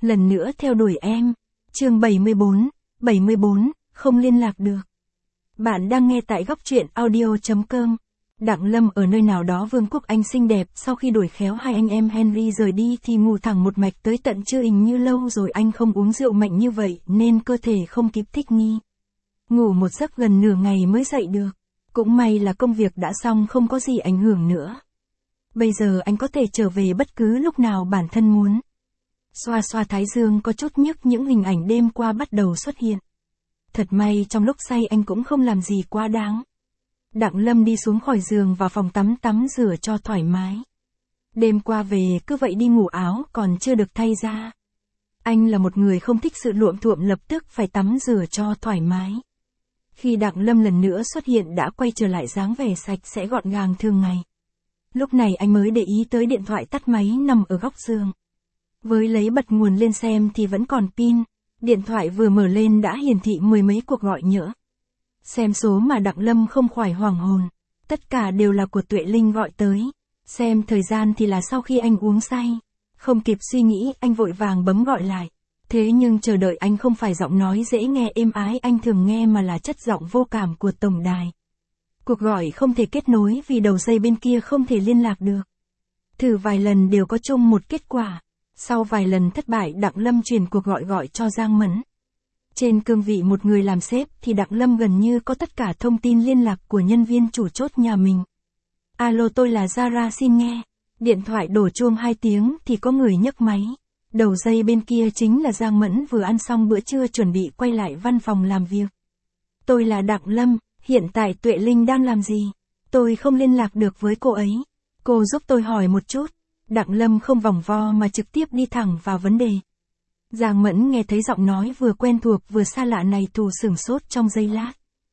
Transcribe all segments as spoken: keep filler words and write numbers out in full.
lần nữa theo đuổi em. Chương bảy mươi bốn, bảy mươi bốn, không liên lạc được. Bạn đang nghe tại góc truyện audio chấm com. Đặng Lâm ở nơi nào đó Vương quốc Anh xinh đẹp, sau khi đuổi khéo hai anh em Henry rời đi thì ngủ thẳng một mạch tới tận trưa, hình như lâu rồi anh không uống rượu mạnh như vậy nên cơ thể không kịp thích nghi. Ngủ một giấc gần nửa ngày mới dậy được. Cũng may là công việc đã xong, không có gì ảnh hưởng nữa. Bây giờ anh có thể trở về bất cứ lúc nào bản thân muốn. Xoa xoa thái dương có chút nhức, những hình ảnh đêm qua bắt đầu xuất hiện. Thật may trong lúc say anh cũng không làm gì quá đáng. Đặng Lâm đi xuống khỏi giường vào phòng tắm tắm rửa cho thoải mái. Đêm qua về cứ vậy đi ngủ, áo còn chưa được thay ra. Anh là một người không thích sự luộm thuộm, lập tức phải tắm rửa cho thoải mái. Khi Đặng Lâm lần nữa xuất hiện đã quay trở lại dáng vẻ sạch sẽ gọn gàng thường ngày. Lúc này anh mới để ý tới điện thoại tắt máy nằm ở góc giường. Với lấy bật nguồn lên xem thì vẫn còn pin, điện thoại vừa mở lên đã hiển thị mười mấy cuộc gọi nhỡ. Xem số mà Đặng Lâm không khỏi hoảng hồn, tất cả đều là của Tuệ Linh gọi tới. Xem thời gian thì là sau khi anh uống say. Không kịp suy nghĩ, anh vội vàng bấm gọi lại. Thế nhưng chờ đợi anh không phải giọng nói dễ nghe êm ái anh thường nghe mà là chất giọng vô cảm của tổng đài. Cuộc gọi không thể kết nối vì đầu dây bên kia không thể liên lạc được. Thử vài lần đều có chung một kết quả. Sau vài lần thất bại, Đặng Lâm chuyển cuộc gọi gọi cho Giang Mẫn. Trên cương vị một người làm sếp thì Đặng Lâm gần như có tất cả thông tin liên lạc của nhân viên chủ chốt nhà mình. Alo, tôi là Zara, xin nghe. Điện thoại đổ chuông hai tiếng thì có người nhấc máy. Đầu dây bên kia chính là Giang Mẫn, vừa ăn xong bữa trưa chuẩn bị quay lại văn phòng làm việc. Tôi là Đặng Lâm, hiện tại Tuệ Linh đang làm gì? Tôi không liên lạc được với cô ấy. Cô giúp tôi hỏi một chút. Đặng Lâm không vòng vo mà trực tiếp đi thẳng vào vấn đề. Giang Mẫn nghe thấy giọng nói vừa quen thuộc vừa xa lạ này thù sửng sốt trong giây lát.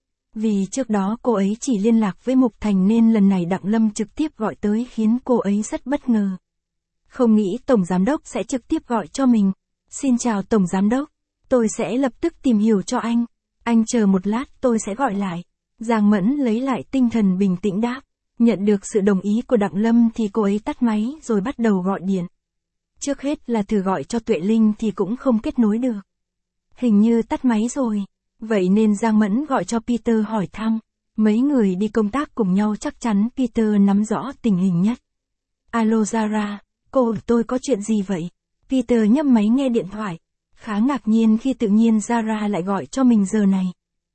Vì trước đó cô ấy chỉ liên lạc với Mục Thành nên lần này Đặng Lâm trực tiếp gọi tới khiến cô ấy rất bất ngờ. Không nghĩ Tổng Giám Đốc sẽ trực tiếp gọi cho mình. Xin chào Tổng Giám Đốc, tôi sẽ lập tức tìm hiểu cho anh. Anh chờ một lát, tôi sẽ gọi lại. Giang Mẫn lấy lại tinh thần bình tĩnh đáp. Nhận được sự đồng ý của Đặng Lâm thì cô ấy tắt máy rồi bắt đầu gọi điện. Trước hết là thử gọi cho Tuệ Linh thì cũng không kết nối được. Hình như tắt máy rồi. Vậy nên Giang Mẫn gọi cho Peter hỏi thăm. Mấy người đi công tác cùng nhau chắc chắn Peter nắm rõ tình hình nhất. Alo Zara, cô, tôi có chuyện gì vậy? Peter nhấp máy nghe điện thoại. Khá ngạc nhiên khi tự nhiên Zara lại gọi cho mình giờ này.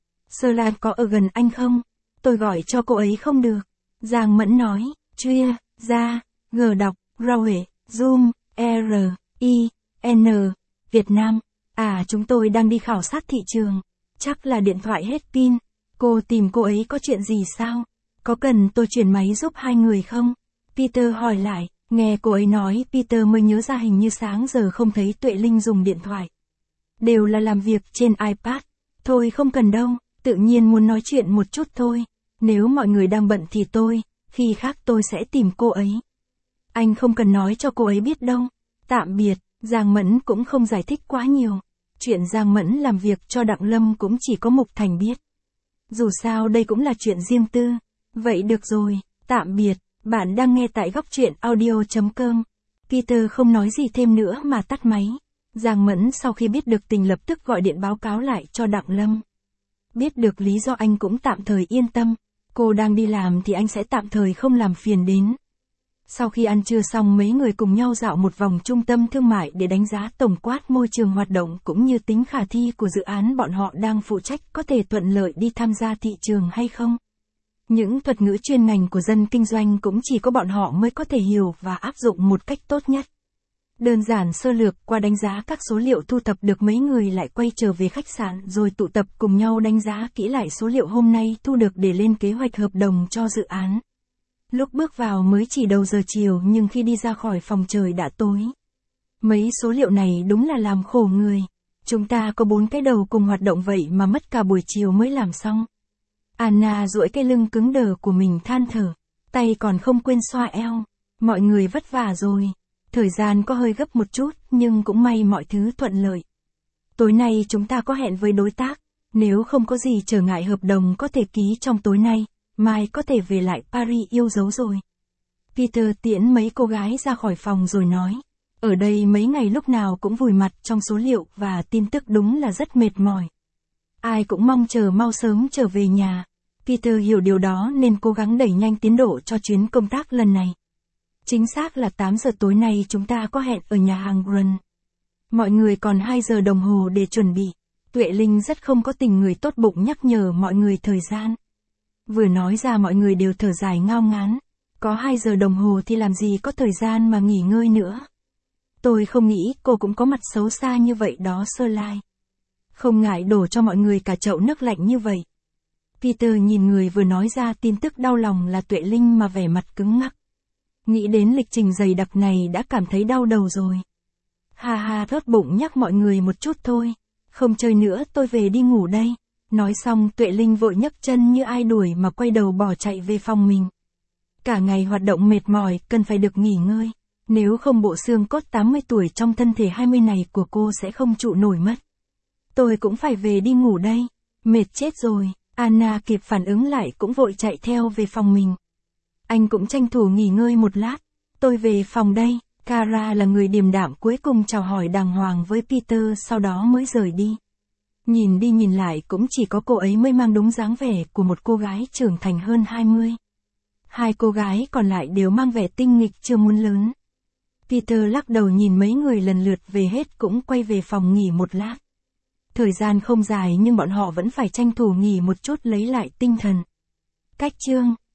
Sơ có ở gần anh không? Tôi gọi cho cô ấy không được. Giang Mẫn nói, Chuyên, Gia, G đọc, Raue, Zoom, R, I, N, Việt Nam. À, chúng tôi đang đi khảo sát thị trường. Chắc là điện thoại hết pin. Cô tìm cô ấy có chuyện gì sao? Có cần tôi chuyển máy giúp hai người không? Peter hỏi lại, nghe cô ấy nói Peter mới nhớ ra hình như sáng giờ không thấy Tuệ Linh dùng điện thoại. Đều là làm việc trên iPad. Thôi không cần đâu, tự nhiên muốn nói chuyện một chút thôi. Nếu mọi người đang bận thì tôi, khi khác tôi sẽ tìm cô ấy. Anh không cần nói cho cô ấy biết đâu. Tạm biệt, Giang Mẫn cũng không giải thích quá nhiều. Chuyện Giang Mẫn làm việc cho Đặng Lâm cũng chỉ có Mục Thành biết. Dù sao đây cũng là chuyện riêng tư. Vậy được rồi, tạm biệt, bạn đang nghe tại góc truyện audio chấm com. Peter không nói gì thêm nữa mà tắt máy. Giang Mẫn sau khi biết được tình lập tức gọi điện báo cáo lại cho Đặng Lâm. Biết được lý do anh cũng tạm thời yên tâm. Cô đang đi làm thì anh sẽ tạm thời không làm phiền đến. Sau khi ăn trưa xong mấy người cùng nhau dạo một vòng trung tâm thương mại để đánh giá tổng quát môi trường hoạt động cũng như tính khả thi của dự án bọn họ đang phụ trách có thể thuận lợi đi tham gia thị trường hay không. Những thuật ngữ chuyên ngành của dân kinh doanh cũng chỉ có bọn họ mới có thể hiểu và áp dụng một cách tốt nhất. Đơn giản sơ lược qua đánh giá các số liệu thu thập được, mấy người lại quay trở về khách sạn rồi tụ tập cùng nhau đánh giá kỹ lại số liệu hôm nay thu được để lên kế hoạch hợp đồng cho dự án. Lúc bước vào mới chỉ đầu giờ chiều nhưng khi đi ra khỏi phòng trời đã tối. Mấy số liệu này đúng là làm khổ người. Chúng ta có bốn cái đầu cùng hoạt động vậy mà mất cả buổi chiều mới làm xong. Anna duỗi cái lưng cứng đờ của mình than thở. Tay còn không quên xoa eo. Mọi người vất vả rồi. Thời gian có hơi gấp một chút nhưng cũng may mọi thứ thuận lợi. Tối nay chúng ta có hẹn với đối tác. Nếu không có gì trở ngại hợp đồng có thể ký trong tối nay. Mai có thể về lại Paris yêu dấu rồi. Peter tiễn mấy cô gái ra khỏi phòng rồi nói. Ở đây mấy ngày lúc nào cũng vùi mặt trong số liệu và tin tức đúng là rất mệt mỏi. Ai cũng mong chờ mau sớm trở về nhà. Peter hiểu điều đó nên cố gắng đẩy nhanh tiến độ cho chuyến công tác lần này. Chính xác là tám giờ tối nay chúng ta có hẹn ở nhà hàng Run. Mọi người còn hai giờ đồng hồ để chuẩn bị. Tuệ Linh rất không có tình người tốt bụng nhắc nhở mọi người thời gian. Vừa nói ra mọi người đều thở dài ngao ngán. Có hai giờ đồng hồ thì làm gì có thời gian mà nghỉ ngơi nữa. Tôi không nghĩ cô cũng có mặt xấu xa như vậy đó Sơ Lai. Không ngại đổ cho mọi người cả chậu nước lạnh như vậy. Peter nhìn người vừa nói ra tin tức đau lòng là Tuệ Linh mà vẻ mặt cứng ngắc. Nghĩ đến lịch trình dày đặc này đã cảm thấy đau đầu rồi. Ha ha, thốt bụng nhắc mọi người một chút thôi. Không chơi nữa, tôi về đi ngủ đây. Nói xong Tuệ Linh vội nhấc chân như ai đuổi mà quay đầu bỏ chạy về phòng mình. Cả ngày hoạt động mệt mỏi, cần phải được nghỉ ngơi. Nếu không bộ xương cốt tám mươi tuổi trong thân thể hai mươi này của cô sẽ không trụ nổi mất. Tôi cũng phải về đi ngủ đây. Mệt chết rồi. Anna kịp phản ứng lại cũng vội chạy theo về phòng mình. Anh cũng tranh thủ nghỉ ngơi một lát. Tôi về phòng đây. Kara là người điềm đạm cuối cùng chào hỏi đàng hoàng với Peter sau đó mới rời đi. Nhìn đi nhìn lại cũng chỉ có cô ấy mới mang đúng dáng vẻ của một cô gái trưởng thành hơn hai mươi. Hai cô gái còn lại đều mang vẻ tinh nghịch chưa muốn lớn. Peter lắc đầu nhìn mấy người lần lượt về hết cũng quay về phòng nghỉ một lát. Thời gian không dài nhưng bọn họ vẫn phải tranh thủ nghỉ một chút lấy lại tinh thần. Cách chương